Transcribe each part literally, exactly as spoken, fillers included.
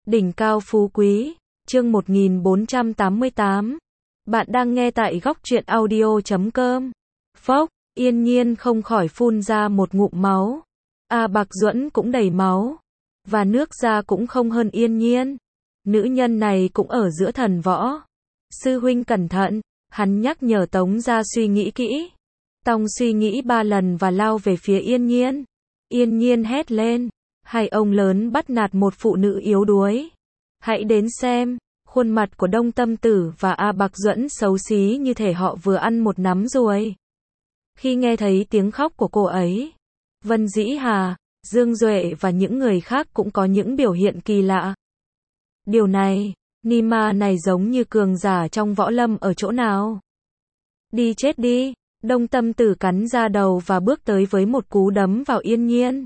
Đỉnh cao phú quý, chương một nghìn bốn trăm tám mươi tám. Bạn đang nghe tại góc truyện audio chấm com. Phốc, Yên Nhiên không khỏi phun ra một ngụm máu. A Bạc Duẫn cũng đầy máu. Và nước ra cũng không hơn Yên Nhiên. Nữ nhân này cũng ở giữa thần võ. Sư huynh cẩn thận, hắn nhắc nhở Tống Gia suy nghĩ kỹ. Tòng suy nghĩ ba lần và lao về phía Yên Nhiên. Yên Nhiên hét lên. Hai ông lớn bắt nạt một phụ nữ yếu đuối. Hãy đến xem, khuôn mặt của Đông Tâm Tử và A Bạc Duẫn xấu xí như thể họ vừa ăn một nắm ruồi. Khi nghe thấy tiếng khóc của cô ấy, Vân Dĩ Hà, Dương Duệ và những người khác cũng có những biểu hiện kỳ lạ. Điều này, Nima này giống như cường giả trong võ lâm ở chỗ nào? Đi chết đi, Đông Tâm Tử cắn ra đầu và bước tới với một cú đấm vào Yên Nhiên.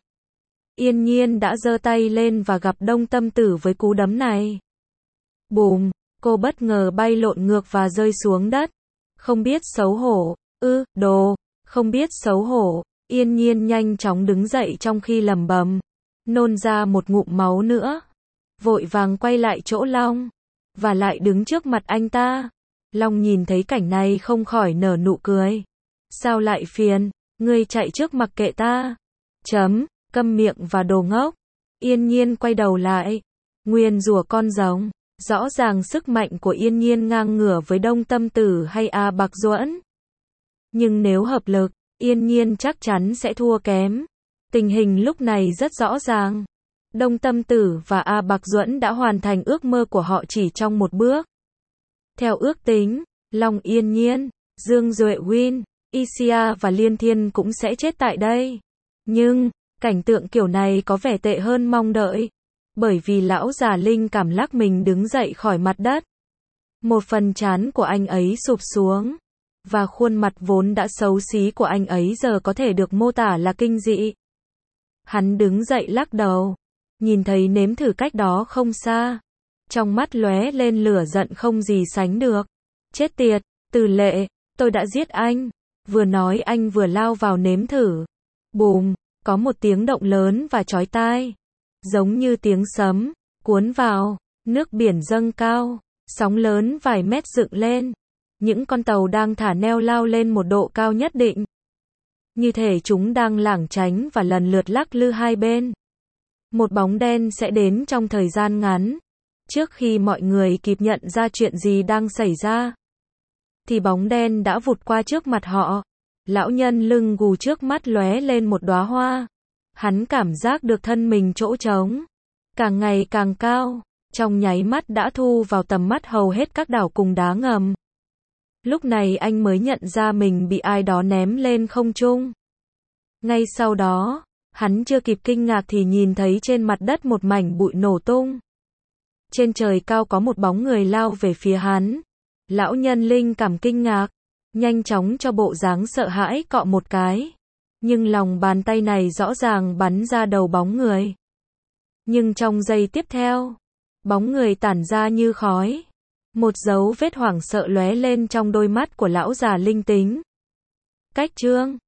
Yên Nhiên đã giơ tay lên và gặp Đông Tâm Tử với cú đấm này. Bùm, cô bất ngờ bay lộn ngược và rơi xuống đất. Không biết xấu hổ, ư, đồ, không biết xấu hổ. Yên Nhiên nhanh chóng đứng dậy trong khi lẩm bẩm, nôn ra một ngụm máu nữa. Vội vàng quay lại chỗ Long, và lại đứng trước mặt anh ta. Long nhìn thấy cảnh này không khỏi nở nụ cười. Sao lại phiền, ngươi chạy trước mặc kệ ta. Chấm. Câm miệng và đồ ngốc. Yên Nhiên quay đầu lại. Nguyền rủa con rồng. Rõ ràng sức mạnh của Yên Nhiên ngang ngửa với Đông Tâm Tử hay A Bạc Duẫn. Nhưng nếu hợp lực, Yên Nhiên chắc chắn sẽ thua kém. Tình hình lúc này rất rõ ràng. Đông Tâm Tử và A Bạc Duẫn đã hoàn thành ước mơ của họ chỉ trong một bước. Theo ước tính, Long Yên Nhiên, Dương Duệ Win, Isia và Liên Thiên cũng sẽ chết tại đây. Nhưng cảnh tượng kiểu này có vẻ tệ hơn mong đợi. Bởi vì lão già linh cảm lắc mình đứng dậy khỏi mặt đất. Một phần trán của anh ấy sụp xuống. Và khuôn mặt vốn đã xấu xí của anh ấy giờ có thể được mô tả là kinh dị. Hắn đứng dậy lắc đầu. Nhìn thấy nếm thử cách đó không xa. Trong mắt lóe lên lửa giận không gì sánh được. Chết tiệt, Từ Lệ, tôi đã giết anh. Vừa nói anh vừa lao vào nếm thử. Bùm. Có một tiếng động lớn và chói tai, giống như tiếng sấm, cuốn vào, nước biển dâng cao, sóng lớn vài mét dựng lên. Những con tàu đang thả neo lao lên một độ cao nhất định. Như thể chúng đang lảng tránh và lần lượt lắc lư hai bên. Một bóng đen sẽ đến trong thời gian ngắn. Trước khi mọi người kịp nhận ra chuyện gì đang xảy ra, thì bóng đen đã vụt qua trước mặt họ. Lão nhân lưng gù trước mắt lóe lên một đóa hoa. Hắn cảm giác được thân mình chỗ trống càng ngày càng cao, trong nháy mắt đã thu vào tầm mắt hầu hết các đảo cùng đá ngầm. Lúc này anh mới nhận ra mình bị ai đó ném lên không trung. Ngay sau đó, hắn chưa kịp kinh ngạc thì nhìn thấy trên mặt đất một mảnh bụi nổ tung. Trên trời cao có một bóng người lao về phía hắn. Lão nhân linh cảm kinh ngạc, nhanh chóng cho bộ dáng sợ hãi cọ một cái. Nhưng lòng bàn tay này rõ ràng bắn ra đầu bóng người. Nhưng trong giây tiếp theo, bóng người tản ra như khói. Một dấu vết hoảng sợ lóe lên trong đôi mắt của lão già linh tính. Cách chương